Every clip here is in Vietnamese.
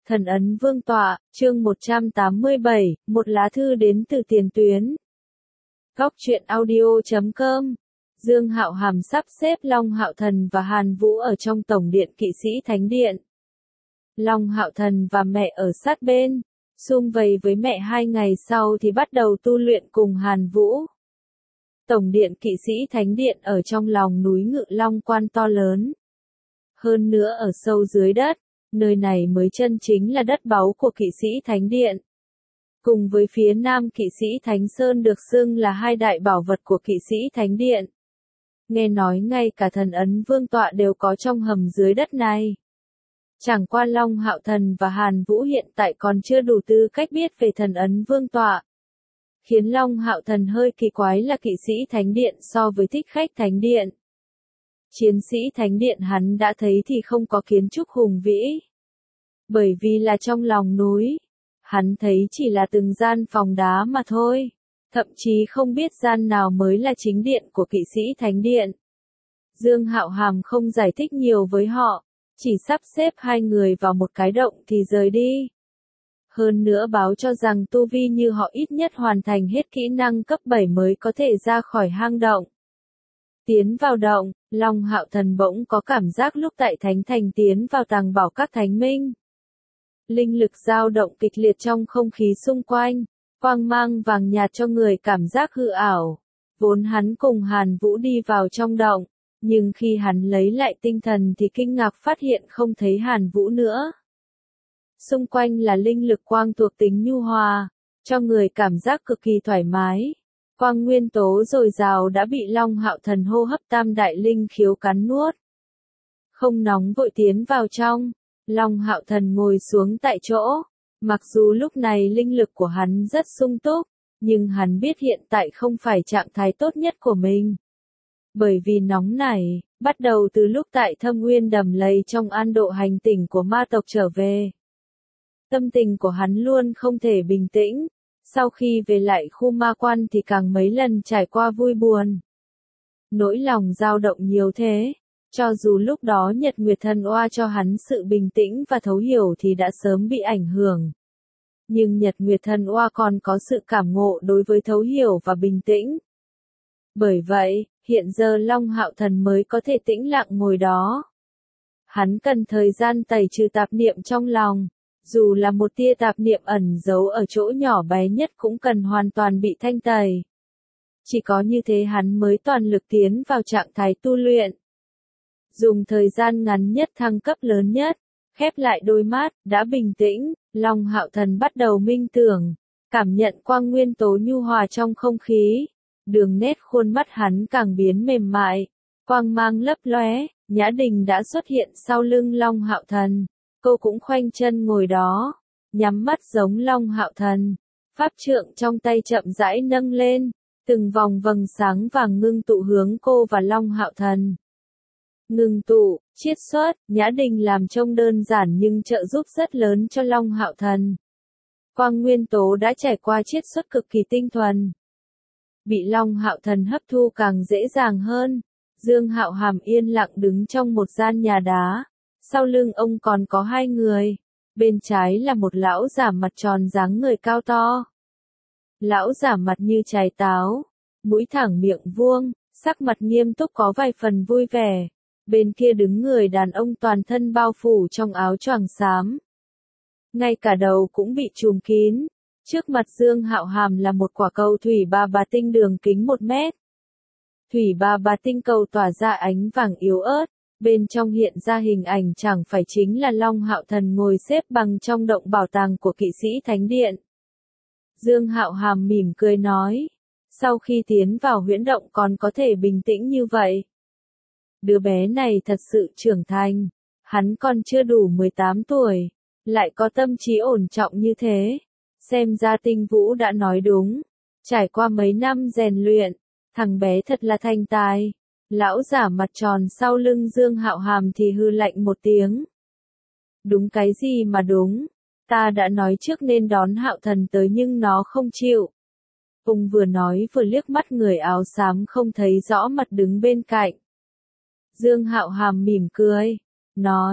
Thần ấn vương tọa, chương 187, một lá thư đến từ tiền tuyến. Góc truyện audio.com. Dương Hạo Hàm sắp xếp Long Hạo Thần và Hàn Vũ ở trong tổng điện kỵ sĩ thánh điện. Long Hạo Thần và mẹ ở sát bên, sum vầy với mẹ 2 ngày sau thì bắt đầu tu luyện cùng Hàn Vũ. Tổng điện kỵ sĩ thánh điện ở trong lòng núi Ngự Long Quan to lớn. Hơn nữa ở sâu dưới đất, nơi này mới chân chính là đất báu của kỵ sĩ thánh điện. Cùng với phía nam kỵ sĩ Thánh Sơn được xưng là hai đại bảo vật của kỵ sĩ thánh điện. Nghe nói ngay cả thần ấn vương tọa đều có trong hầm dưới đất này. Chẳng qua Long Hạo Thần và Hàn Vũ hiện tại còn chưa đủ tư cách biết về thần ấn vương tọa. Khiến Long Hạo Thần hơi kỳ quái là kỵ sĩ thánh điện so với thích khách thánh điện. Chiến sĩ thánh điện hắn đã thấy thì không có kiến trúc hùng vĩ. Bởi vì là trong lòng núi, hắn thấy chỉ là từng gian phòng đá mà thôi, thậm chí không biết gian nào mới là chính điện của kỵ sĩ thánh điện. Dương Hạo Hàm không giải thích nhiều với họ, chỉ sắp xếp 2 người vào một cái động thì rời đi. Hơn nữa báo cho rằng tu vi như họ ít nhất hoàn thành hết kỹ năng cấp 7 mới có thể ra khỏi hang động. Tiến vào động, Long Hạo Thần bỗng có cảm giác lúc tại Thánh Thành tiến vào tàng bảo các thánh minh. Linh lực dao động kịch liệt trong không khí xung quanh, quang mang vàng nhạt cho người cảm giác hư ảo. Vốn hắn cùng Hàn Vũ đi vào trong động, nhưng khi hắn lấy lại tinh thần thì kinh ngạc phát hiện không thấy Hàn Vũ nữa. Xung quanh là linh lực quang thuộc tính nhu hòa, cho người cảm giác cực kỳ thoải mái. Quang nguyên tố dồi dào đã bị Long Hạo Thần hô hấp tam đại linh khiếu cắn nuốt. Không nóng vội tiến vào trong, Long Hạo Thần ngồi xuống tại chỗ. Mặc dù lúc này linh lực của hắn rất sung túc, nhưng hắn biết hiện tại không phải trạng thái tốt nhất của mình. Bởi vì nóng này, bắt đầu từ lúc tại Thâm Nguyên đầm lầy trong an độ hành tỉnh của ma tộc trở về. Tâm tình của hắn luôn không thể bình tĩnh. Sau khi về lại khu ma quan thì càng mấy lần trải qua vui buồn. Nỗi lòng dao động nhiều thế, cho dù lúc đó Nhật Nguyệt Thần Oa cho hắn sự bình tĩnh và thấu hiểu thì đã sớm bị ảnh hưởng. Nhưng Nhật Nguyệt Thần Oa còn có sự cảm ngộ đối với thấu hiểu và bình tĩnh. Bởi vậy, hiện giờ Long Hạo Thần mới có thể tĩnh lặng ngồi đó. Hắn cần thời gian tẩy trừ tạp niệm trong lòng. Dù là một tia tạp niệm ẩn giấu ở chỗ nhỏ bé nhất cũng cần hoàn toàn bị thanh tẩy. Chỉ có như thế hắn mới toàn lực tiến vào trạng thái tu luyện. Dùng thời gian ngắn nhất thăng cấp lớn nhất, khép lại đôi mắt, đã bình tĩnh, Long Hạo Thần bắt đầu minh tưởng, cảm nhận quang nguyên tố nhu hòa trong không khí. Đường nét khuôn mắt hắn càng biến mềm mại, quang mang lấp lóe, Nhã Đình đã xuất hiện sau lưng Long Hạo Thần. Cô cũng khoanh chân ngồi đó, nhắm mắt giống Long Hạo Thần. Pháp trượng trong tay chậm rãi nâng lên, từng vòng vầng sáng vàng ngưng tụ hướng cô và Long Hạo Thần. Ngưng tụ, chiết xuất, Nhã Đình làm trông đơn giản nhưng trợ giúp rất lớn cho Long Hạo Thần. Quang nguyên tố đã trải qua chiết xuất cực kỳ tinh thuần. Bị Long Hạo Thần hấp thu càng dễ dàng hơn. Dương Hạo Hàm yên lặng đứng trong một gian nhà đá. Sau lưng ông còn có 2 người. Bên trái là một lão giả mặt tròn dáng người cao to. Lão giả mặt như trái táo, mũi thẳng miệng vuông, sắc mặt nghiêm túc có vài phần vui vẻ. Bên kia đứng người đàn ông toàn thân bao phủ trong áo choàng xám. Ngay cả đầu cũng bị trùm kín. Trước mặt Dương Hạo Hàm là một quả cầu thủy bà tinh đường kính 1 mét. Thủy bà tinh cầu tỏa ra ánh vàng yếu ớt. Bên trong hiện ra hình ảnh chẳng phải chính là Long Hạo Thần ngồi xếp bằng trong động bảo tàng của kỵ sĩ thánh điện. Dương Hạo Hàm mỉm cười nói, sau khi tiến vào huyễn động còn có thể bình tĩnh như vậy. Đứa bé này thật sự trưởng thành, hắn còn chưa đủ 18 tuổi, lại có tâm trí ổn trọng như thế. Xem ra Tinh Vũ đã nói đúng, trải qua mấy năm rèn luyện, thằng bé thật là thành tài. Lão giả mặt tròn sau lưng Dương Hạo Hàm thì hư lạnh một tiếng. Đúng cái gì mà đúng, ta đã nói trước nên đón Hạo Thần tới nhưng nó không chịu. Ông vừa nói vừa liếc mắt người áo xám không thấy rõ mặt đứng bên cạnh. Dương Hạo Hàm mỉm cười, nói,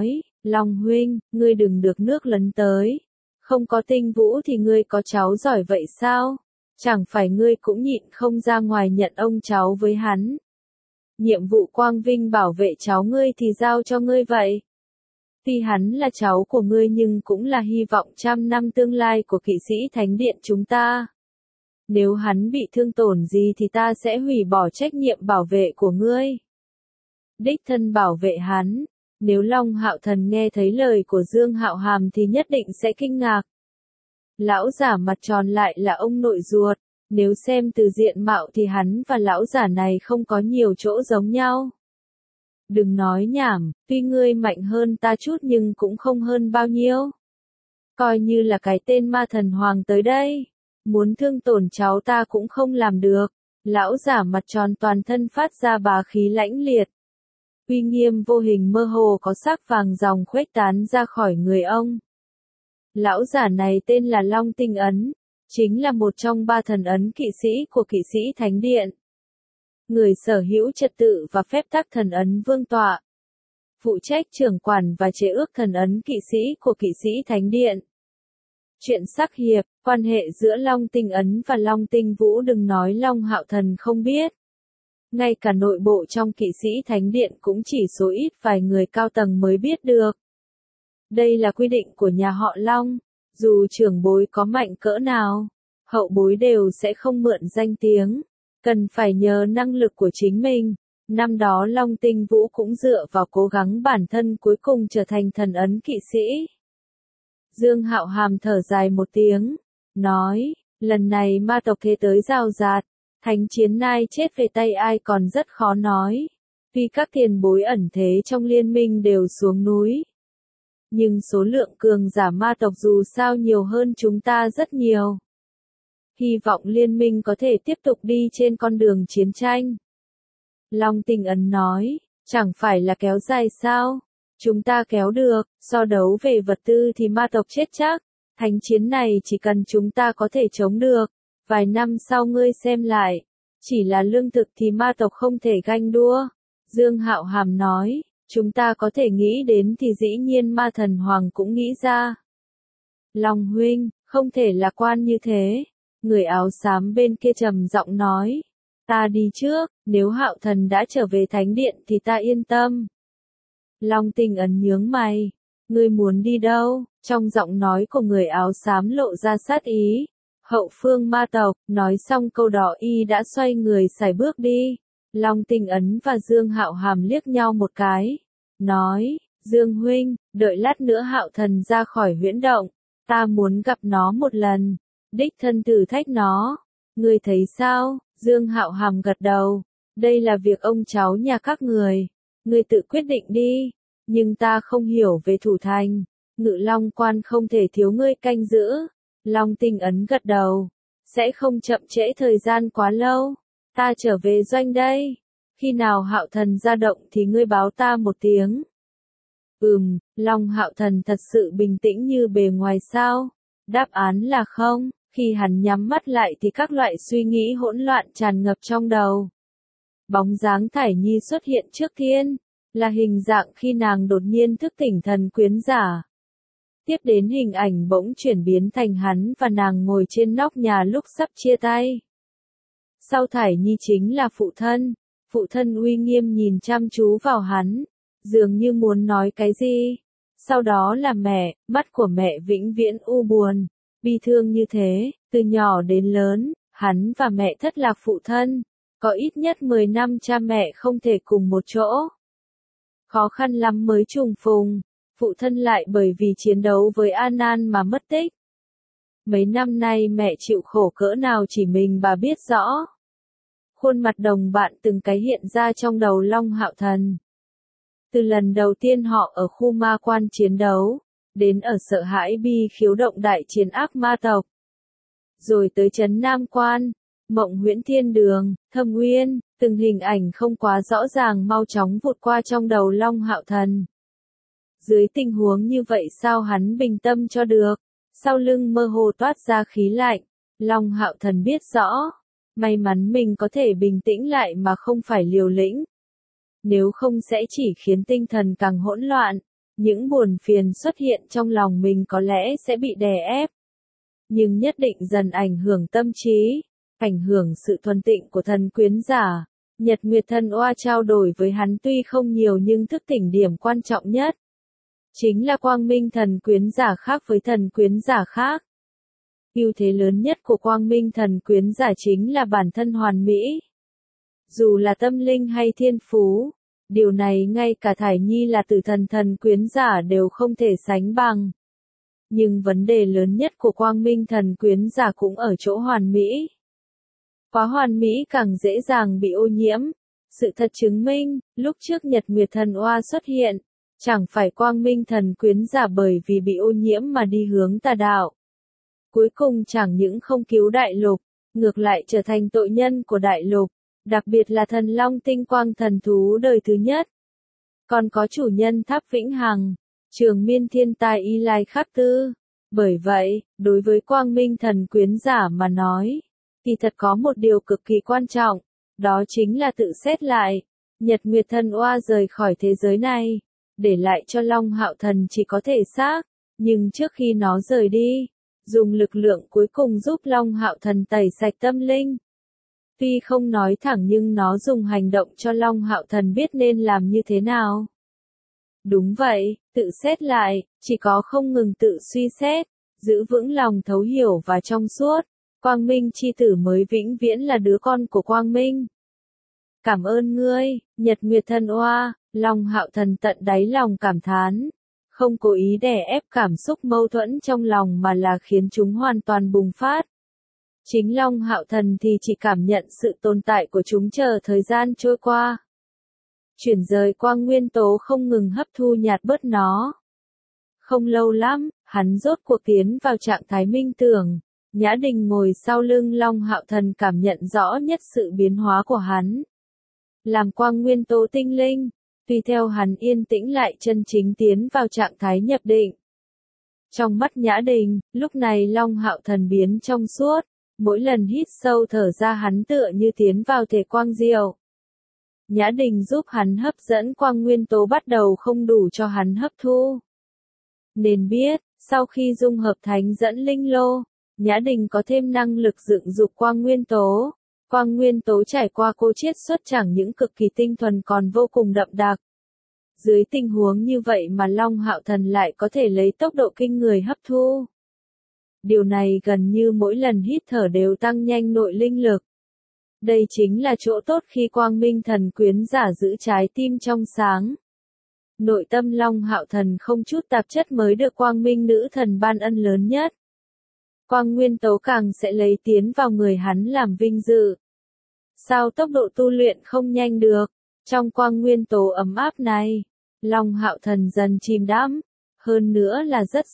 Long huynh, ngươi đừng được nước lấn tới. Không có Tinh Vũ thì ngươi có cháu giỏi vậy sao? Chẳng phải ngươi cũng nhịn không ra ngoài nhận ông cháu với hắn. Nhiệm vụ quang vinh bảo vệ cháu ngươi thì giao cho ngươi vậy. Tuy hắn là cháu của ngươi nhưng cũng là hy vọng trăm năm tương lai của kỵ sĩ thánh điện chúng ta. Nếu hắn bị thương tổn gì thì ta sẽ hủy bỏ trách nhiệm bảo vệ của ngươi. Đích thân bảo vệ hắn. Nếu Long Hạo Thần nghe thấy lời của Dương Hạo Hàm thì nhất định sẽ kinh ngạc. Lão giả mặt tròn lại là ông nội ruột. Nếu xem từ diện mạo thì hắn và lão giả này không có nhiều chỗ giống nhau. Đừng nói nhảm, tuy ngươi mạnh hơn ta chút nhưng cũng không hơn bao nhiêu. Coi như là cái tên ma thần hoàng tới đây. Muốn thương tổn cháu ta cũng không làm được. Lão giả mặt tròn toàn thân phát ra bá khí lãnh liệt. Uy nghiêm vô hình mơ hồ có sắc vàng ròng khuếch tán ra khỏi người ông. Lão giả này tên là Long Tinh Ấn, chính là một trong 3 thần ấn kỵ sĩ của kỵ sĩ Thánh Điện. Người sở hữu trật tự và phép tắc thần ấn vương tọa. Phụ trách trưởng quản và chế ước thần ấn kỵ sĩ của kỵ sĩ Thánh Điện. Chuyện sắc hiệp, quan hệ giữa Long Tinh Ấn và Long Tinh Vũ đừng nói Long Hạo Thần không biết. Ngay cả nội bộ trong kỵ sĩ Thánh Điện cũng chỉ số ít vài người cao tầng mới biết được. Đây là quy định của nhà họ Long, dù trưởng bối có mạnh cỡ nào, hậu bối đều sẽ không mượn danh tiếng, cần phải nhờ năng lực của chính mình. Năm đó Long Tinh Vũ cũng dựa vào cố gắng bản thân cuối cùng trở thành thần ấn kỵ sĩ. Dương Hạo Hàm thở dài một tiếng, nói, lần này ma tộc thế tới rào rạt, thánh chiến nai chết về tay ai còn rất khó nói, vì các tiền bối ẩn thế trong liên minh đều xuống núi. Nhưng số lượng cường giả ma tộc dù sao nhiều hơn chúng ta rất nhiều. Hy vọng liên minh có thể tiếp tục đi trên con đường chiến tranh. Long Tinh Ấn nói, chẳng phải là kéo dài sao? Chúng ta kéo được, so đấu về vật tư thì ma tộc chết chắc. Thánh chiến này chỉ cần chúng ta có thể chống được. Vài năm sau ngươi xem lại. Chỉ là lương thực thì ma tộc không thể ganh đua. Dương Hạo Hàm nói, chúng ta có thể nghĩ đến thì dĩ nhiên ma thần hoàng cũng nghĩ ra. Long huynh, không thể lạc quan như thế. Người áo xám bên kia trầm giọng nói. Ta đi trước, nếu Hạo Thần đã trở về thánh điện thì ta yên tâm. Long Tinh Ấn nhướng mày. Ngươi muốn đi đâu? Trong giọng nói của người áo xám lộ ra sát ý. Hậu phương ma tộc, nói xong câu đó y đã xoay người sải bước đi. Long Tinh Ấn và Dương Hạo Hàm liếc nhau một cái. Nói, Dương huynh, đợi lát nữa Hạo Thần ra khỏi huyễn động. Ta muốn gặp nó một lần. Đích thân thử thách nó. Ngươi thấy sao? Dương Hạo Hàm gật đầu. Đây là việc ông cháu nhà các người. Ngươi tự quyết định đi. Nhưng ta không hiểu về thủ thành. Ngự Long quan không thể thiếu ngươi canh giữ. Long Tinh Ấn gật đầu. Sẽ không chậm trễ thời gian quá lâu. Ta trở về doanh đây. Khi nào Hạo Thần ra động thì ngươi báo ta một tiếng. Long Hạo Thần thật sự bình tĩnh như bề ngoài sao? Đáp án là không. Khi hắn nhắm mắt lại thì các loại suy nghĩ hỗn loạn tràn ngập trong đầu. Bóng dáng Thải Nhi xuất hiện trước thiên, là hình dạng khi nàng đột nhiên thức tỉnh thần quyến giả. Tiếp đến hình ảnh bỗng chuyển biến thành hắn và nàng ngồi trên nóc nhà lúc sắp chia tay. Sau Thải Nhi chính là phụ thân uy nghiêm nhìn chăm chú vào hắn, dường như muốn nói cái gì. Sau đó là mẹ, mắt của mẹ vĩnh viễn u buồn, bi thương như thế, từ nhỏ đến lớn, hắn và mẹ thất lạc phụ thân, có ít nhất 10 năm cha mẹ không thể cùng một chỗ. Khó khăn lắm mới trùng phùng, phụ thân lại bởi vì chiến đấu với Anan mà mất tích. Mấy năm nay mẹ chịu khổ cỡ nào chỉ mình bà biết rõ. Khuôn mặt đồng bạn từng cái hiện ra trong đầu Long Hạo Thần. Từ lần đầu tiên họ ở khu ma quan chiến đấu, đến ở sợ hãi bi khiếu động đại chiến ác ma tộc. Rồi tới trấn Nam Quan, Mộng Huyễn Thiên Đường, Thâm Uyên, từng hình ảnh không quá rõ ràng mau chóng vụt qua trong đầu Long Hạo Thần. Dưới tình huống như vậy sao hắn bình tâm cho được? Sau lưng mơ hồ toát ra khí lạnh, Long Hạo Thần biết rõ, may mắn mình có thể bình tĩnh lại mà không phải liều lĩnh. Nếu không sẽ chỉ khiến tinh thần càng hỗn loạn. những buồn phiền xuất hiện trong lòng mình có lẽ sẽ bị đè ép, nhưng nhất định dần ảnh hưởng tâm trí, ảnh hưởng sự thuần tịnh của thần quyến giả. Nhật Nguyệt Thần Oa trao đổi với hắn tuy không nhiều nhưng thức tỉnh điểm quan trọng nhất. Chính là quang minh thần quyến giả khác với thần quyến giả khác. Ưu thế lớn nhất của quang minh thần quyến giả chính là bản thân hoàn mỹ. Dù là tâm linh hay thiên phú, điều này ngay cả Thải Nhi là tử thần thần quyến giả đều không thể sánh bằng. Nhưng vấn đề lớn nhất của quang minh thần quyến giả cũng ở chỗ hoàn mỹ. Quá hoàn mỹ càng dễ dàng bị ô nhiễm. Sự thật chứng minh, lúc trước Nhật Nguyệt Thần Oa xuất hiện, chẳng phải quang minh thần quyến giả bởi vì bị ô nhiễm mà đi hướng tà đạo. Cuối cùng chẳng những không cứu đại lục, ngược lại trở thành tội nhân của đại lục, đặc biệt là thần long tinh quang thần thú đời thứ nhất. Còn có chủ nhân tháp vĩnh hằng, trường miên thiên tai y lai khắc tư. Bởi vậy, đối với quang minh thần quyến giả mà nói, thì thật có một điều cực kỳ quan trọng, đó chính là tự xét lại. Nhật Nguyệt Thần Oa rời khỏi thế giới này, để lại cho Long Hạo Thần chỉ có thể xác, nhưng trước khi nó rời đi, dùng lực lượng cuối cùng giúp Long Hạo Thần tẩy sạch tâm linh. Tuy không nói thẳng nhưng nó dùng hành động cho Long Hạo Thần biết nên làm như thế nào. Đúng vậy, tự xét lại, chỉ có không ngừng tự suy xét, giữ vững lòng thấu hiểu và trong suốt, Quang Minh chi tử mới vĩnh viễn là đứa con của Quang Minh. Cảm ơn ngươi, Nhật Nguyệt Thần Oa. Long Hạo Thần tận đáy lòng cảm thán, không cố ý đè ép cảm xúc mâu thuẫn trong lòng mà là khiến chúng hoàn toàn bùng phát. Chính Long Hạo Thần thì chỉ cảm nhận sự tồn tại của chúng chờ thời gian trôi qua. Chuyển rời quang nguyên tố không ngừng hấp thu nhạt bớt nó. Không lâu lắm, hắn rốt cuộc tiến vào trạng thái minh tưởng. Nhã Đình ngồi sau lưng Long Hạo Thần cảm nhận rõ nhất sự biến hóa của hắn. Làm quang nguyên tố tinh linh, tùy theo hắn yên tĩnh lại chân chính tiến vào trạng thái nhập định. Trong mắt Nhã Đình, lúc này Long Hạo Thần biến trong suốt, mỗi lần hít sâu thở ra hắn tựa như tiến vào thể quang diệu. Nhã Đình giúp hắn hấp dẫn quang nguyên tố bắt đầu không đủ cho hắn hấp thu. Nên biết, sau khi dung hợp thánh dẫn linh lô, Nhã Đình có thêm năng lực dựng dục quang nguyên tố. Quang nguyên tố trải qua cô chiết xuất chẳng những cực kỳ tinh thuần còn vô cùng đậm đặc. Dưới tình huống như vậy mà Long Hạo Thần lại có thể lấy tốc độ kinh người hấp thu. Điều này gần như mỗi lần hít thở đều tăng nhanh nội linh lực. Đây chính là chỗ tốt khi quang minh thần quyến giả giữ trái tim trong sáng. Nội tâm Long Hạo Thần không chút tạp chất mới được quang minh nữ thần ban ân lớn nhất. Quang nguyên tố càng sẽ lấy tiến vào người hắn làm vinh dự. Sao tốc độ tu luyện không nhanh được? Trong quang nguyên tố ấm áp này, Long Hạo Thần dần chìm đắm, hơn nữa là rất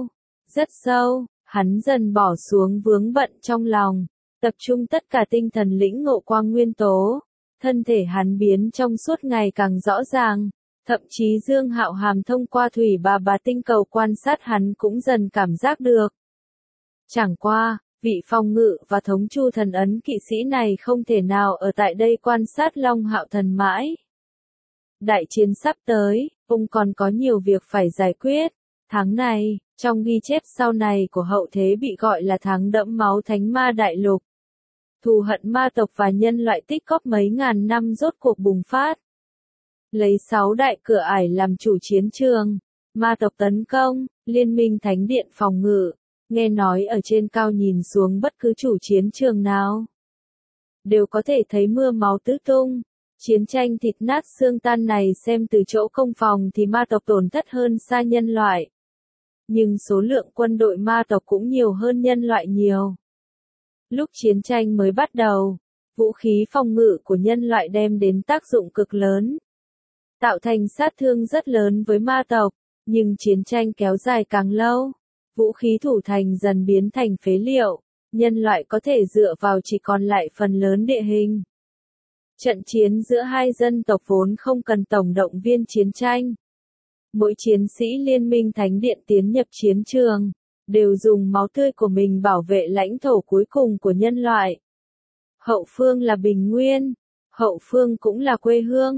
sâu, hắn dần bỏ xuống vướng bận trong lòng, tập trung tất cả tinh thần lĩnh ngộ quang nguyên tố, thân thể hắn biến trong suốt ngày càng rõ ràng, thậm chí Dương Hạo Hàm thông qua thủy bà tinh cầu quan sát hắn cũng dần cảm giác được. Chẳng qua, vị phòng ngự và thống chu thần ấn kỵ sĩ này không thể nào ở tại đây quan sát Long Hạo Thần mãi. Đại chiến sắp tới, ông còn có nhiều việc phải giải quyết. Tháng này, trong ghi chép sau này của hậu thế bị gọi là tháng đẫm máu thánh ma đại lục. Thù hận ma tộc và nhân loại tích góp mấy ngàn năm rốt cuộc bùng phát. Lấy 6 đại cửa ải làm chủ chiến trường, ma tộc tấn công, liên minh thánh điện phòng ngự. Nghe nói ở trên cao nhìn xuống bất cứ chủ chiến trường nào, đều có thể thấy mưa máu tứ tung. Chiến tranh thịt nát xương tan này xem từ chỗ công phòng thì ma tộc tổn thất hơn xa nhân loại. Nhưng số lượng quân đội ma tộc cũng nhiều hơn nhân loại nhiều. Lúc chiến tranh mới bắt đầu, vũ khí phòng ngự của nhân loại đem đến tác dụng cực lớn, tạo thành sát thương rất lớn với ma tộc, nhưng chiến tranh kéo dài càng lâu, vũ khí thủ thành dần biến thành phế liệu, nhân loại có thể dựa vào chỉ còn lại phần lớn địa hình. Trận chiến giữa hai dân tộc vốn không cần tổng động viên chiến tranh. Mỗi chiến sĩ liên minh thánh điện tiến nhập chiến trường, đều dùng máu tươi của mình bảo vệ lãnh thổ cuối cùng của nhân loại. Hậu phương là bình nguyên, hậu phương cũng là quê hương,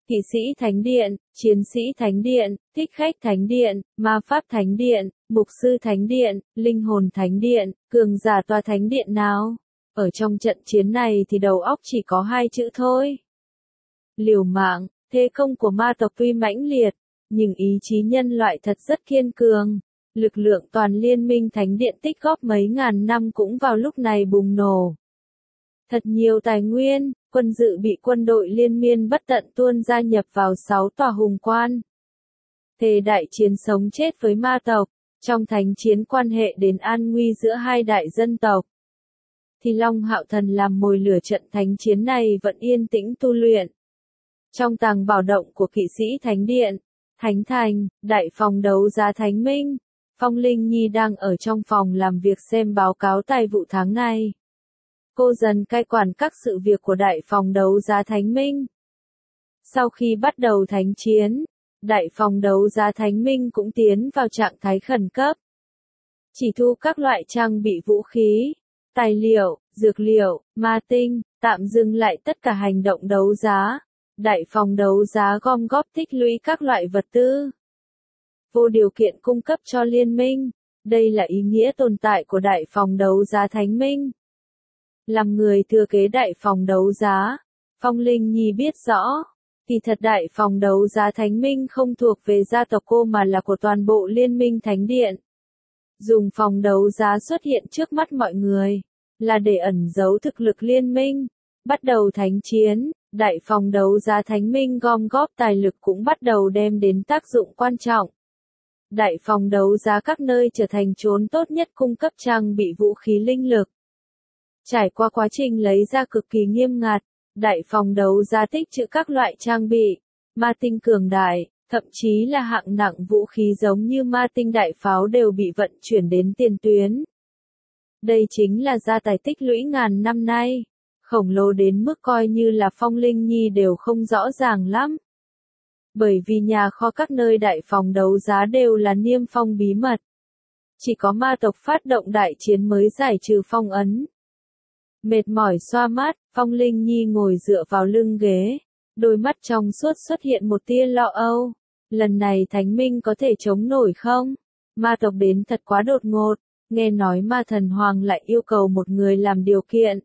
kỵ sĩ thánh điện, chiến sĩ thánh điện, thích khách thánh điện, ma pháp thánh điện, mục sư thánh điện, linh hồn thánh điện, cường giả tòa thánh điện nào? Ở trong trận chiến này thì đầu óc chỉ có hai chữ thôi. Liều mạng. Thế công của ma tộc tuy mãnh liệt, nhưng ý chí nhân loại thật rất kiên cường. Lực lượng toàn liên minh thánh điện tích góp mấy ngàn năm cũng vào lúc này bùng nổ. Thật nhiều tài nguyên, quân dự bị quân đội liên miên bất tận tuôn gia nhập vào 6 tòa hùng quan. Thề đại chiến sống chết với ma tộc, trong thánh chiến quan hệ đến an nguy giữa hai đại dân tộc. Thì Long Hạo Thần làm mồi lửa trận thánh chiến này vẫn yên tĩnh tu luyện. Trong tàng bảo động của kỵ sĩ thánh điện, thánh thành, đại phòng đấu giá thánh minh, Phong Linh Nhi đang ở trong phòng làm việc xem báo cáo tài vụ tháng này. Cô dần cai quản các sự việc của đại phòng đấu giá thánh minh. Sau khi bắt đầu thánh chiến, đại phòng đấu giá thánh minh cũng tiến vào trạng thái khẩn cấp. Chỉ thu các loại trang bị vũ khí, tài liệu, dược liệu, ma tinh, tạm dừng lại tất cả hành động đấu giá. Đại phòng đấu giá gom góp tích lũy các loại vật tư, vô điều kiện cung cấp cho liên minh. Đây là ý nghĩa tồn tại của đại phòng đấu giá thánh minh. Làm người thừa kế đại phòng đấu giá, Phong Linh Nhi biết rõ, kỳ thật đại phòng đấu giá thánh minh không thuộc về gia tộc cô mà là của toàn bộ liên minh thánh điện. Dùng phòng đấu giá xuất hiện trước mắt mọi người, là để ẩn giấu thực lực liên minh. Bắt đầu thánh chiến, đại phòng đấu giá thánh minh gom góp tài lực cũng bắt đầu đem đến tác dụng quan trọng. Đại phòng đấu giá các nơi trở thành chốn tốt nhất cung cấp trang bị vũ khí linh lực. Trải qua quá trình lấy ra cực kỳ nghiêm ngặt, đại phòng đấu giá tích trữ các loại trang bị, ma tinh cường đại, thậm chí là hạng nặng vũ khí giống như ma tinh đại pháo đều bị vận chuyển đến tiền tuyến. Đây chính là gia tài tích lũy ngàn năm nay, khổng lồ đến mức coi như là Phong Linh Nhi đều không rõ ràng lắm. Bởi vì nhà kho các nơi đại phòng đấu giá đều là niêm phong bí mật. Chỉ có ma tộc phát động đại chiến mới giải trừ phong ấn. Mệt mỏi xoa mắt, Phong Linh Nhi ngồi dựa vào lưng ghế, đôi mắt trong suốt xuất hiện một tia lo âu. Lần này Thánh Minh có thể chống nổi không? Ma tộc đến thật quá đột ngột, nghe nói ma thần hoàng lại yêu cầu một người làm điều kiện.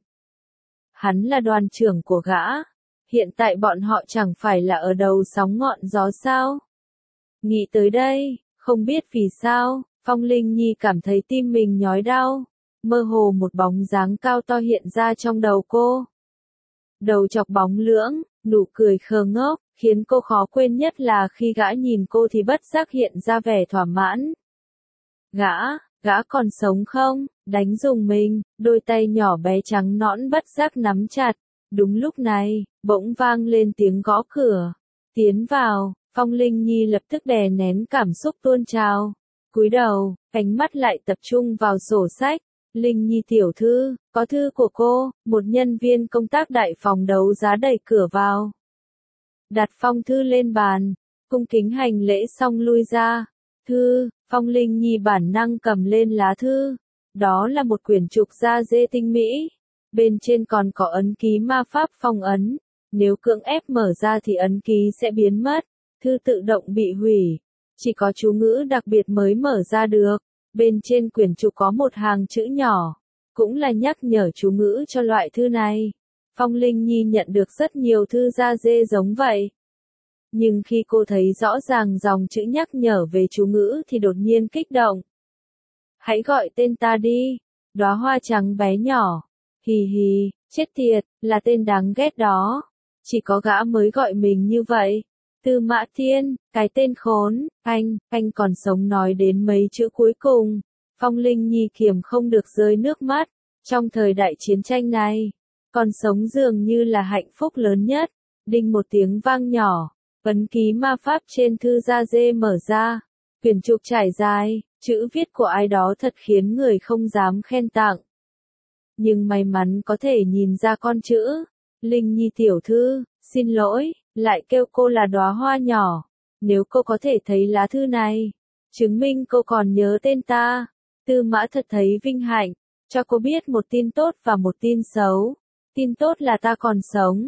Hắn là đoàn trưởng của gã. Hiện tại bọn họ chẳng phải là ở đầu sóng ngọn gió sao? Nghĩ tới đây, không biết vì sao, Phong Linh Nhi cảm thấy tim mình nhói đau. Mơ hồ một bóng dáng cao to hiện ra trong đầu cô. Đầu chọc bóng lưỡng, nụ cười khờ ngốc, khiến cô khó quên nhất là khi gã nhìn cô thì bất giác hiện ra vẻ thỏa mãn. Gã còn sống không? Đánh dùng mình, đôi tay nhỏ bé trắng nõn bất giác nắm chặt. Đúng lúc này, bỗng vang lên tiếng gõ cửa. Tiến vào, Phong Linh Nhi lập tức đè nén cảm xúc tuôn trào. Cúi đầu, ánh mắt lại tập trung vào sổ sách. Linh Nhi tiểu thư, có thư của cô. Một nhân viên công tác đại phòng đấu giá đẩy cửa vào. Đặt phong thư lên bàn, cung kính hành lễ xong lui ra. Thư, Phong Linh Nhi bản năng cầm lên lá thư. Đó là một quyển trục da dê tinh mỹ. Bên trên còn có ấn ký ma pháp phong ấn. Nếu cưỡng ép mở ra thì ấn ký sẽ biến mất. Thư tự động bị hủy. Chỉ có chú ngữ đặc biệt mới mở ra được. Bên trên quyển trục có một hàng chữ nhỏ. Cũng là nhắc nhở chú ngữ cho loại thư này. Phong Linh Nhi nhận được rất nhiều thư da dê giống vậy. Nhưng khi cô thấy rõ ràng dòng chữ nhắc nhở về chú ngữ thì đột nhiên kích động. Hãy gọi tên ta đi. Đóa hoa trắng bé nhỏ. Hì hì, chết tiệt, là tên đáng ghét đó. Chỉ có gã mới gọi mình như vậy. Tư Mã Thiên, cái tên khốn, anh còn sống nói đến mấy chữ cuối cùng. Phong Linh Nhi kiềm không được rơi nước mắt. Trong thời đại chiến tranh này, còn sống dường như là hạnh phúc lớn nhất. Đinh một tiếng vang nhỏ, ấn ký ma pháp trên thư da dê mở ra. Quyển trục trải dài, chữ viết của ai đó thật khiến người không dám khen tặng. Nhưng may mắn có thể nhìn ra con chữ. Linh Nhi tiểu thư, xin lỗi, lại kêu cô là đóa hoa nhỏ. Nếu cô có thể thấy lá thư này, chứng minh cô còn nhớ tên ta. Tư Mã thật thấy vinh hạnh, cho cô biết một tin tốt và một tin xấu. Tin tốt là ta còn sống.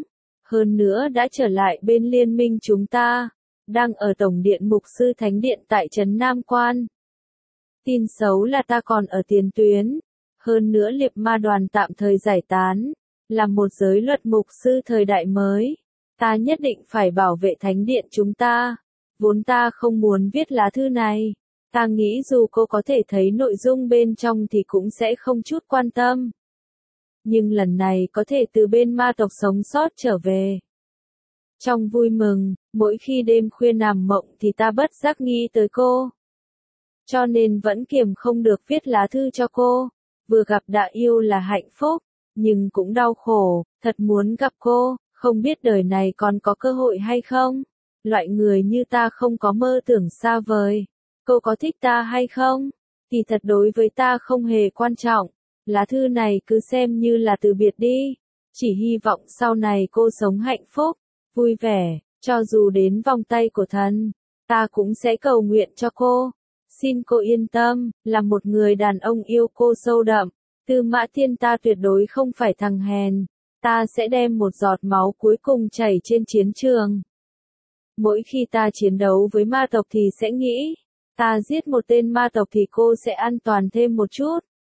Hơn nữa đã trở lại bên liên minh chúng ta, đang ở Tổng điện Mục sư Thánh điện tại Trấn Nam Quan. Tin xấu là ta còn ở tiền tuyến, hơn nữa liệp ma đoàn tạm thời giải tán, là một giới luật mục sư thời đại mới. Ta nhất định phải bảo vệ Thánh điện chúng ta. Vốn ta không muốn viết lá thư này. Ta nghĩ dù cô có thể thấy nội dung bên trong thì cũng sẽ không chút quan tâm. Nhưng lần này có thể từ bên ma tộc sống sót trở về. Trong vui mừng, mỗi khi đêm khuya nằm mộng thì ta bất giác nghĩ tới cô. Cho nên vẫn kiềm không được viết lá thư cho cô. Vừa gặp đã yêu là hạnh phúc, nhưng cũng đau khổ, thật muốn gặp cô, không biết đời này còn có cơ hội hay không. Loại người như ta không có mơ tưởng xa vời. Cô có thích ta hay không? Thì thật đối với ta không hề quan trọng. Lá thư này cứ xem như là từ biệt đi. Chỉ hy vọng sau này cô sống hạnh phúc, vui vẻ, cho dù đến vòng tay của thần, ta cũng sẽ cầu nguyện cho cô. Xin cô yên tâm, là một người đàn ông yêu cô sâu đậm. Tư Mã Thiên ta tuyệt đối không phải thằng hèn. Ta sẽ đem một giọt máu cuối cùng chảy trên chiến trường. Mỗi khi ta chiến đấu với ma tộc thì sẽ nghĩ, ta giết một tên ma tộc thì cô sẽ an toàn thêm một chút.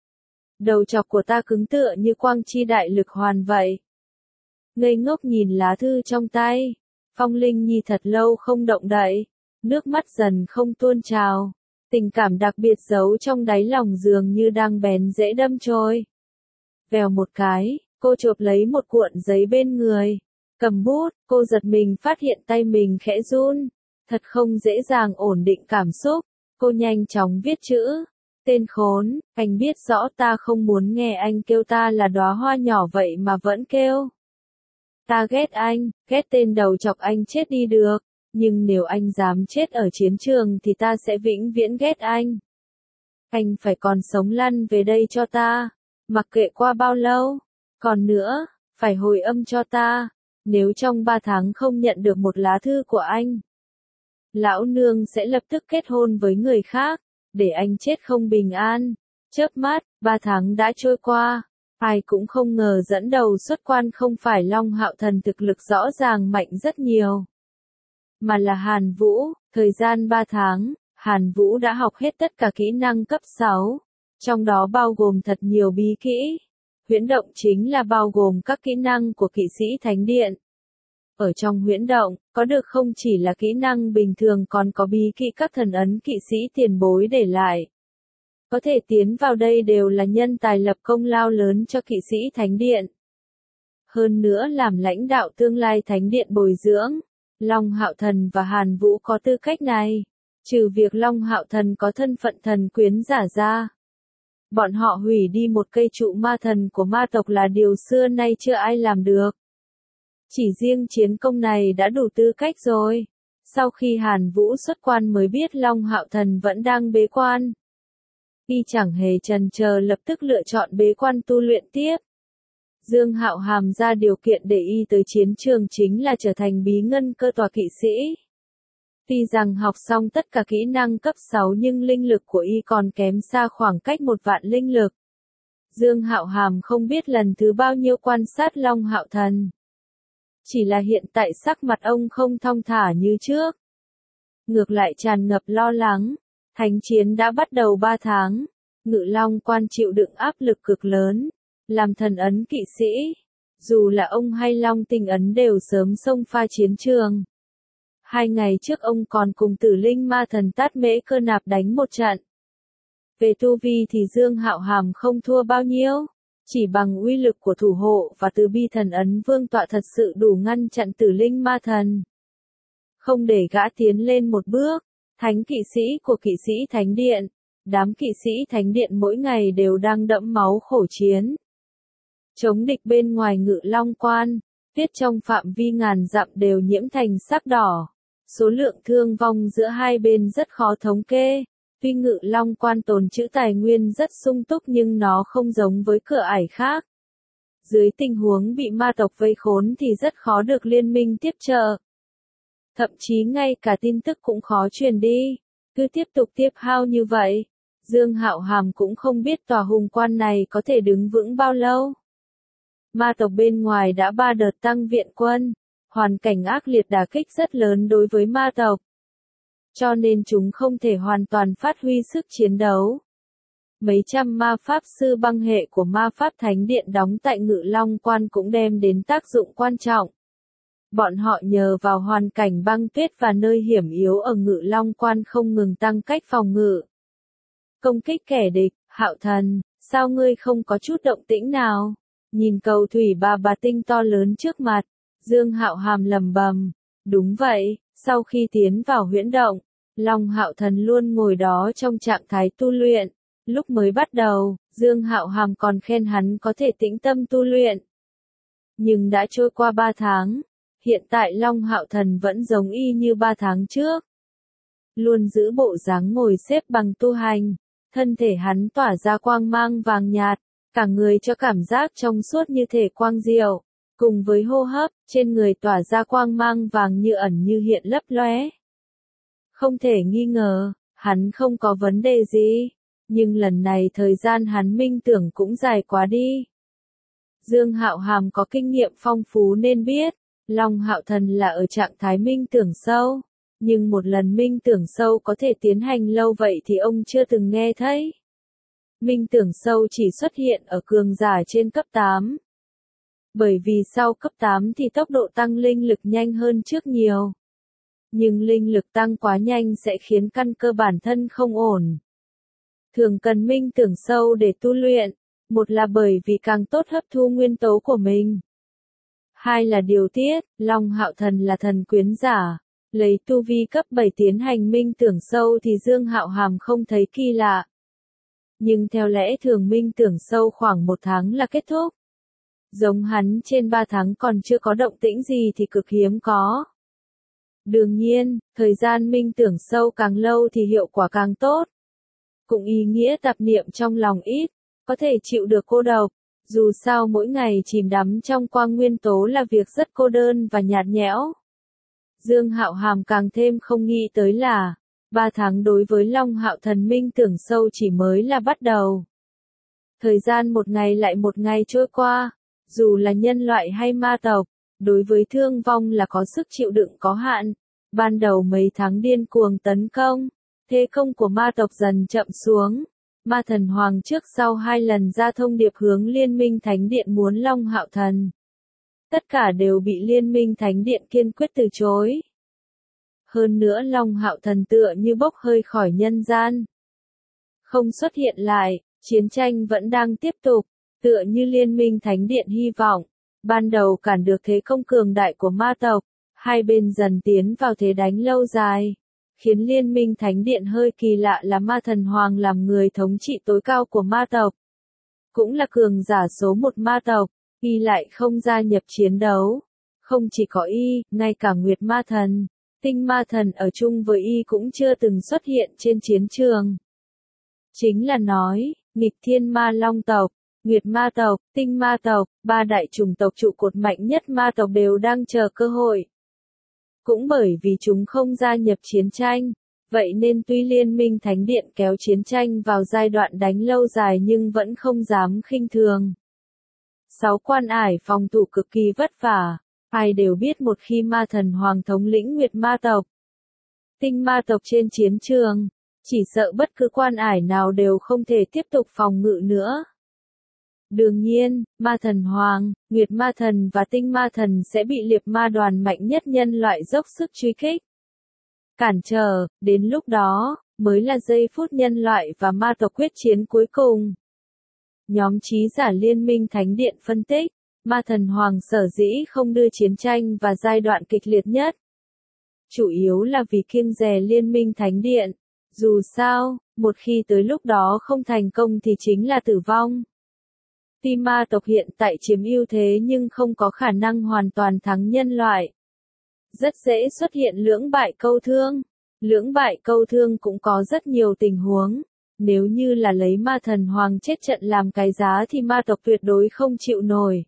Đầu chọc của ta cứng tựa như quang chi đại lực hoàn vậy. Ngây ngốc nhìn lá thư trong tay. Phong Linh Nhi thật lâu không động đậy. Nước mắt dần không tuôn trào. Tình cảm đặc biệt giấu trong đáy lòng dường như đang bén rễ đâm chồi. Vèo một cái, cô chộp lấy một cuộn giấy bên người. Cầm bút, cô giật mình phát hiện tay mình khẽ run. Thật không dễ dàng ổn định cảm xúc. Cô nhanh chóng viết chữ. Tên khốn, anh biết rõ ta không muốn nghe anh kêu ta là đóa hoa nhỏ vậy mà vẫn kêu. Ta ghét anh, ghét tên đầu chọc anh chết đi được. Nhưng nếu anh dám chết ở chiến trường thì ta sẽ vĩnh viễn ghét anh. Anh phải còn sống lăn về đây cho ta. Mặc kệ qua bao lâu. Còn nữa, phải hồi âm cho ta. Nếu trong 3 tháng không nhận được một lá thư của anh, lão nương sẽ lập tức kết hôn với người khác, để anh chết không bình an. Chớp mắt, 3 tháng đã trôi qua. Ai cũng không ngờ dẫn đầu xuất quan không phải Long Hạo Thần thực lực rõ ràng mạnh rất nhiều, mà là Hàn Vũ. Thời gian 3 tháng, Hàn Vũ đã học hết tất cả kỹ năng cấp 6, trong đó bao gồm thật nhiều bí kỹ. Huyễn động chính là bao gồm các kỹ năng của kỵ sĩ Thánh điện. Ở trong huyễn động, có được không chỉ là kỹ năng bình thường còn có bí kỹ các thần ấn kỵ sĩ tiền bối để lại. Có thể tiến vào đây đều là nhân tài lập công lao lớn cho kỵ sĩ Thánh điện. Hơn nữa làm lãnh đạo tương lai Thánh điện bồi dưỡng, Long Hạo Thần và Hàn Vũ có tư cách này. Trừ việc Long Hạo Thần có thân phận thần quyến giả ra, bọn họ hủy đi một cây trụ ma thần của ma tộc là điều xưa nay chưa ai làm được. Chỉ riêng chiến công này đã đủ tư cách rồi. Sau khi Hàn Vũ xuất quan mới biết Long Hạo Thần vẫn đang bế quan. Y chẳng hề chần chờ lập tức lựa chọn bế quan tu luyện tiếp. Dương Hạo Hàm ra điều kiện để y tới chiến trường chính là trở thành bí ngân cơ tòa kỵ sĩ. Tuy rằng học xong tất cả kỹ năng cấp 6 nhưng linh lực của y còn kém xa khoảng cách 1.000.000 linh lực. Dương Hạo Hàm không biết lần thứ bao nhiêu quan sát Long Hạo Thần. Chỉ là hiện tại sắc mặt ông không thong thả như trước. Ngược lại tràn ngập lo lắng. Thánh chiến đã bắt đầu 3 tháng. Ngự Long Quan chịu đựng áp lực cực lớn. Làm thần ấn kỵ sĩ. Dù là ông hay Long Tinh Ấn đều sớm xông pha chiến trường. 2 ngày trước ông còn cùng Tử Linh Ma Thần Tát Mễ Cơ Nạp đánh một trận. Về tu vi thì Dương Hạo Hàm không thua bao nhiêu. Chỉ bằng uy lực của thủ hộ và từ bi thần ấn vương tọa thật sự đủ ngăn chặn Tử Linh Ma Thần. Không để gã tiến lên một bước. Thánh kỵ sĩ của kỵ sĩ Thánh điện. Đám kỵ sĩ Thánh điện mỗi ngày đều đang đẫm máu khổ chiến. Chống địch bên ngoài Ngự Long Quan. Viết trong phạm vi ngàn dặm đều nhiễm thành sắc đỏ. Số lượng thương vong giữa hai bên rất khó thống kê. Tuy Ngự Long Quan tồn trữ tài nguyên rất sung túc nhưng nó không giống với cửa ải khác. Dưới tình huống bị ma tộc vây khốn thì rất khó được liên minh tiếp trợ. Thậm chí ngay cả tin tức cũng khó truyền đi. Cứ tiếp tục tiếp hao như vậy, Dương Hạo Hàm cũng không biết tòa hùng quan này có thể đứng vững bao lâu. Ma tộc bên ngoài đã 3 đợt tăng viện quân, Hoàn cảnh ác liệt đả kích rất lớn đối với ma tộc. Cho nên chúng không thể hoàn toàn phát huy sức chiến đấu. Mấy trăm ma pháp sư băng hệ của ma pháp thánh điện đóng tại Ngự Long Quan cũng đem đến tác dụng quan trọng. Bọn họ nhờ vào hoàn cảnh băng tuyết và nơi hiểm yếu ở Ngự Long Quan không ngừng tăng cách phòng ngự. Công kích kẻ địch, Hạo Thần, sao ngươi không có chút động tĩnh nào? Nhìn cầu thủy bà tinh to lớn trước mặt, Dương Hạo Hàm lẩm bẩm, đúng vậy, sau khi tiến vào huyễn động, Long Hạo Thần luôn ngồi đó trong trạng thái tu luyện. Lúc mới bắt đầu, Dương Hạo Hàm còn khen hắn có thể tĩnh tâm tu luyện. Nhưng đã trôi qua 3 tháng, hiện tại Long Hạo Thần vẫn giống y như 3 tháng trước. Luôn giữ bộ dáng ngồi xếp bằng tu hành, thân thể hắn tỏa ra quang mang vàng nhạt, cả người cho cảm giác trong suốt như thể quang diệu, cùng với hô hấp, trên người tỏa ra quang mang vàng như ẩn như hiện lấp lóe. Không thể nghi ngờ, hắn không có vấn đề gì, nhưng lần này thời gian hắn minh tưởng cũng dài quá đi. Dương Hạo Hàm có kinh nghiệm phong phú nên biết, Long Hạo Thần là ở trạng thái minh tưởng sâu, nhưng một lần minh tưởng sâu có thể tiến hành lâu vậy thì ông chưa từng nghe thấy. Minh tưởng sâu chỉ xuất hiện ở cường giả trên cấp 8. Bởi vì sau cấp 8 thì tốc độ tăng linh lực nhanh hơn trước nhiều. Nhưng linh lực tăng quá nhanh sẽ khiến căn cơ bản thân không ổn. Thường cần minh tưởng sâu để tu luyện, một là bởi vì càng tốt hấp thu nguyên tố của mình. Hai là điều tiết, Long Hạo Thần là thần quyến giả, lấy tu vi cấp 7 tiến hành minh tưởng sâu thì Dương Hạo Hàm không thấy kỳ lạ. Nhưng theo lẽ thường minh tưởng sâu khoảng 1 tháng là kết thúc. Giống hắn trên 3 tháng còn chưa có động tĩnh gì thì cực hiếm có. Đương nhiên, thời gian minh tưởng sâu càng lâu thì hiệu quả càng tốt. Cũng ý nghĩa tạp niệm trong lòng ít, có thể chịu được cô độc. Dù sao mỗi ngày chìm đắm trong quang nguyên tố là việc rất cô đơn và nhạt nhẽo. Dương Hạo Hàm càng thêm không nghĩ tới là 3 tháng đối với Long Hạo Thần minh tưởng sâu chỉ mới là bắt đầu. Thời gian một ngày lại một ngày trôi qua, dù là nhân loại hay ma tộc, đối với thương vong là có sức chịu đựng có hạn. Ban đầu mấy tháng điên cuồng tấn công, thế công của ma tộc dần chậm xuống. Ma Thần Hoàng trước sau 2 lần ra thông điệp hướng Liên minh Thánh Điện muốn Long Hạo Thần. Tất cả đều bị Liên minh Thánh Điện kiên quyết từ chối. Hơn nữa Long Hạo Thần tựa như bốc hơi khỏi nhân gian. Không xuất hiện lại, chiến tranh vẫn đang tiếp tục, tựa như Liên minh Thánh Điện hy vọng. Ban đầu cản được thế công cường đại của ma tộc, hai bên dần tiến vào thế đánh lâu dài. Khiến Liên minh Thánh Điện hơi kỳ lạ là Ma Thần Hoàng làm người thống trị tối cao của ma tộc. Cũng là cường giả số 1 ma tộc, y lại không gia nhập chiến đấu. Không chỉ có y, ngay cả Nguyệt Ma Thần, Tinh Ma Thần ở chung với y cũng chưa từng xuất hiện trên chiến trường. Chính là nói, nghịch thiên ma long tộc, Nguyệt ma tộc, Tinh ma tộc, 3 đại chủng tộc trụ cột mạnh nhất ma tộc đều đang chờ cơ hội. Cũng bởi vì chúng không gia nhập chiến tranh, vậy nên tuy Liên minh Thánh Điện kéo chiến tranh vào giai đoạn đánh lâu dài nhưng vẫn không dám khinh thường. 6 quan ải phòng thủ cực kỳ vất vả, ai đều biết một khi Ma Thần Hoàng thống lĩnh Nguyệt ma tộc, Tinh ma tộc trên chiến trường, chỉ sợ bất cứ quan ải nào đều không thể tiếp tục phòng ngự nữa. Đương nhiên, Ma Thần Hoàng, Nguyệt Ma Thần và Tinh Ma Thần sẽ bị liệp ma đoàn mạnh nhất nhân loại dốc sức truy kích. Cản trở, đến lúc đó, mới là giây phút nhân loại và ma tộc quyết chiến cuối cùng. Nhóm trí giả Liên minh Thánh Điện phân tích, Ma Thần Hoàng sở dĩ không đưa chiến tranh vào giai đoạn kịch liệt nhất. Chủ yếu là vì kiêng dè Liên minh Thánh Điện. Dù sao, một khi tới lúc đó không thành công thì chính là tử vong. Tuy ma tộc hiện tại chiếm ưu thế nhưng không có khả năng hoàn toàn thắng nhân loại. Rất dễ xuất hiện lưỡng bại câu thương. Lưỡng bại câu thương cũng có rất nhiều tình huống. Nếu như là lấy Ma Thần Hoàng chết trận làm cái giá thì ma tộc tuyệt đối không chịu nổi.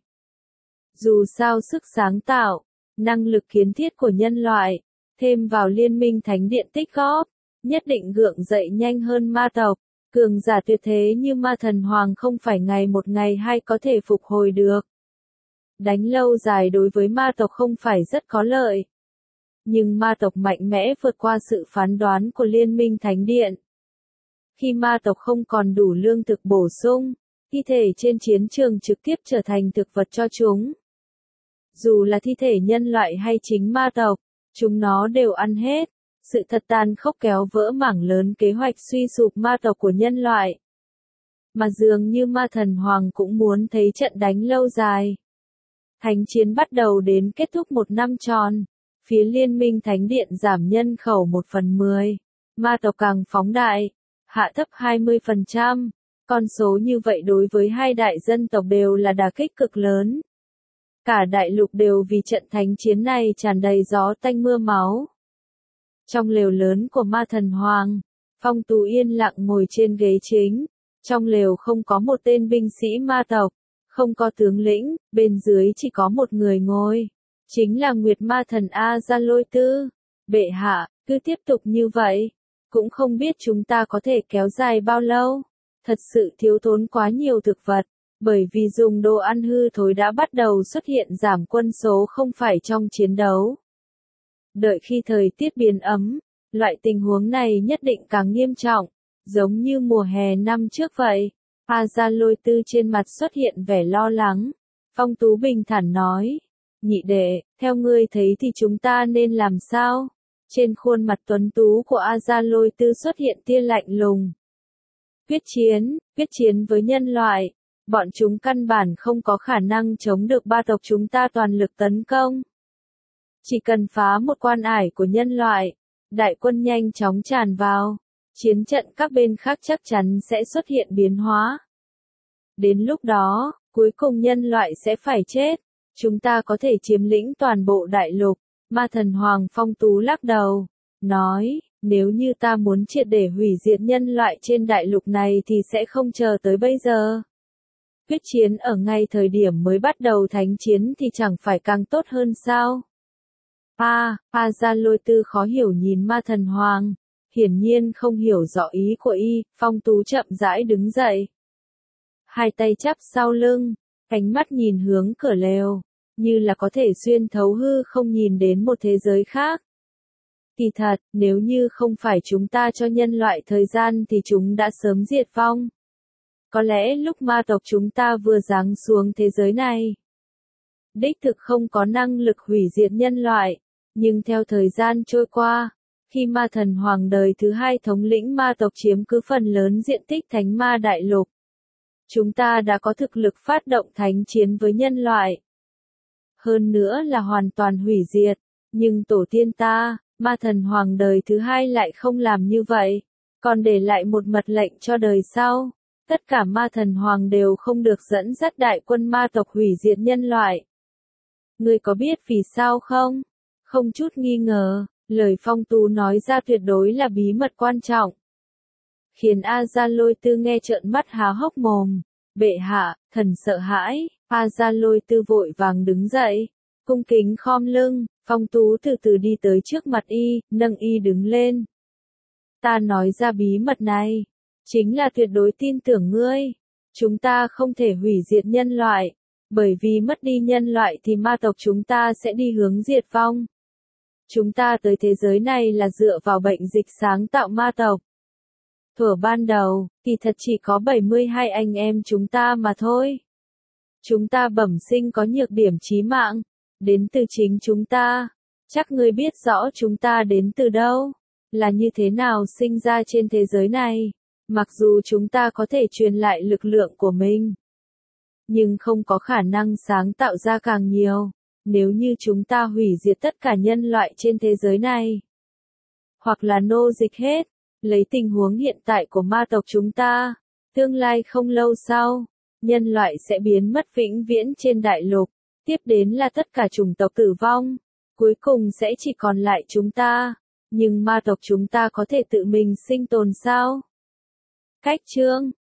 Dù sao sức sáng tạo, năng lực kiến thiết của nhân loại, thêm vào Liên minh Thánh Điện tích góp, nhất định gượng dậy nhanh hơn ma tộc. Cường giả tuyệt thế như Ma Thần Hoàng không phải ngày một ngày hai có thể phục hồi được. Đánh lâu dài đối với ma tộc không phải rất có lợi. Nhưng ma tộc mạnh mẽ vượt qua sự phán đoán của Liên minh Thánh Điện. Khi ma tộc không còn đủ lương thực bổ sung, thi thể trên chiến trường trực tiếp trở thành thực vật cho chúng. Dù là thi thể nhân loại hay chính ma tộc, chúng nó đều ăn hết. Sự thật tàn khốc kéo vỡ mảng lớn kế hoạch suy sụp ma tộc của nhân loại. Mà dường như ma thần hoàng cũng muốn thấy trận đánh lâu dài. Thánh chiến bắt đầu đến kết thúc một năm tròn. Phía Liên minh Thánh Điện giảm nhân khẩu 1/10. Ma tộc càng phóng đại, hạ thấp 20%. Con số như vậy đối với hai đại dân tộc đều là đả kích cực lớn. Cả đại lục đều vì trận thánh chiến này tràn đầy gió tanh mưa máu. Trong lều lớn của ma thần hoàng, Phong Tú yên lặng ngồi trên ghế chính. Trong lều không có một tên binh sĩ ma tộc, không có tướng lĩnh, bên dưới chỉ có một người ngồi. Chính là Nguyệt Ma Thần A-gia-lôi-tư. Bệ hạ, cứ tiếp tục như vậy, cũng không biết chúng ta có thể kéo dài bao lâu. Thật sự thiếu thốn quá nhiều thực vật, bởi vì dùng đồ ăn hư thối đã bắt đầu xuất hiện giảm quân số không phải trong chiến đấu. Đợi khi thời tiết biến ấm, loại tình huống này nhất định càng nghiêm trọng, giống như mùa hè năm trước vậy. A-gia-lôi-tư trên mặt xuất hiện vẻ lo lắng. Phong Tú bình thản nói. Nhị đệ, theo ngươi thấy thì chúng ta nên làm sao? Trên khuôn mặt tuấn tú của A-gia-lôi-tư xuất hiện tia lạnh lùng. Quyết chiến với nhân loại. Bọn chúng căn bản không có khả năng chống được ba tộc chúng ta toàn lực tấn công. Chỉ cần phá một quan ải của nhân loại, đại quân nhanh chóng tràn vào. Chiến trận các bên khác chắc chắn sẽ xuất hiện biến hóa. Đến lúc đó, cuối cùng nhân loại sẽ phải chết. Chúng ta có thể chiếm lĩnh toàn bộ đại lục. Ma thần Hoàng Phong Tú lắc đầu, nói, nếu như ta muốn triệt để hủy diệt nhân loại trên đại lục này thì sẽ không chờ tới bây giờ. Quyết chiến ở ngay thời điểm mới bắt đầu thánh chiến thì chẳng phải càng tốt hơn sao? A-gia-lôi-tư khó hiểu nhìn ma thần Hoàng. Hiển nhiên không hiểu rõ ý của y, Phong Tú chậm rãi đứng dậy. Hai tay chắp sau lưng, ánh mắt nhìn hướng cửa lều, như là có thể xuyên thấu hư không nhìn đến một thế giới khác. Kỳ thật, nếu như không phải chúng ta cho nhân loại thời gian thì chúng đã sớm diệt vong. Có lẽ lúc ma tộc chúng ta vừa giáng xuống thế giới này, đích thực không có năng lực hủy diệt nhân loại, nhưng theo thời gian trôi qua, khi ma thần hoàng đời thứ hai thống lĩnh ma tộc chiếm cứ phần lớn diện tích thánh ma đại lục, chúng ta đã có thực lực phát động thánh chiến với nhân loại. Hơn nữa là hoàn toàn hủy diệt, nhưng tổ tiên ta, ma thần hoàng đời thứ hai lại không làm như vậy, còn để lại một mật lệnh cho đời sau. Tất cả ma thần hoàng đều không được dẫn dắt đại quân ma tộc hủy diệt nhân loại. Ngươi có biết vì sao không? Không chút nghi ngờ, lời Phong Tú nói ra tuyệt đối là bí mật quan trọng. Khiến A-gia-lôi-tư nghe trợn mắt há hốc mồm. Bệ hạ, thần sợ hãi. A-gia-lôi-tư vội vàng đứng dậy, cung kính khom lưng. Phong Tú từ từ đi tới trước mặt y, nâng y đứng lên. Ta nói ra bí mật này, chính là tuyệt đối tin tưởng ngươi. Chúng ta không thể hủy diệt nhân loại, bởi vì mất đi nhân loại thì ma tộc chúng ta sẽ đi hướng diệt vong. Chúng ta tới thế giới này là dựa vào bệnh dịch sáng tạo ma tộc. Thuở ban đầu, thì thật chỉ có 72 anh em chúng ta mà thôi. Chúng ta bẩm sinh có nhược điểm chí mạng, đến từ chính chúng ta. Chắc ngươi biết rõ chúng ta đến từ đâu, là như thế nào sinh ra trên thế giới này. Mặc dù chúng ta có thể truyền lại lực lượng của mình, nhưng không có khả năng sáng tạo ra càng nhiều. Nếu như chúng ta hủy diệt tất cả nhân loại trên thế giới này, hoặc là nô dịch hết, lấy tình huống hiện tại của ma tộc chúng ta, tương lai không lâu sau, nhân loại sẽ biến mất vĩnh viễn trên đại lục, tiếp đến là tất cả chủng tộc tử vong, cuối cùng sẽ chỉ còn lại chúng ta, nhưng ma tộc chúng ta có thể tự mình sinh tồn sao? Cách chương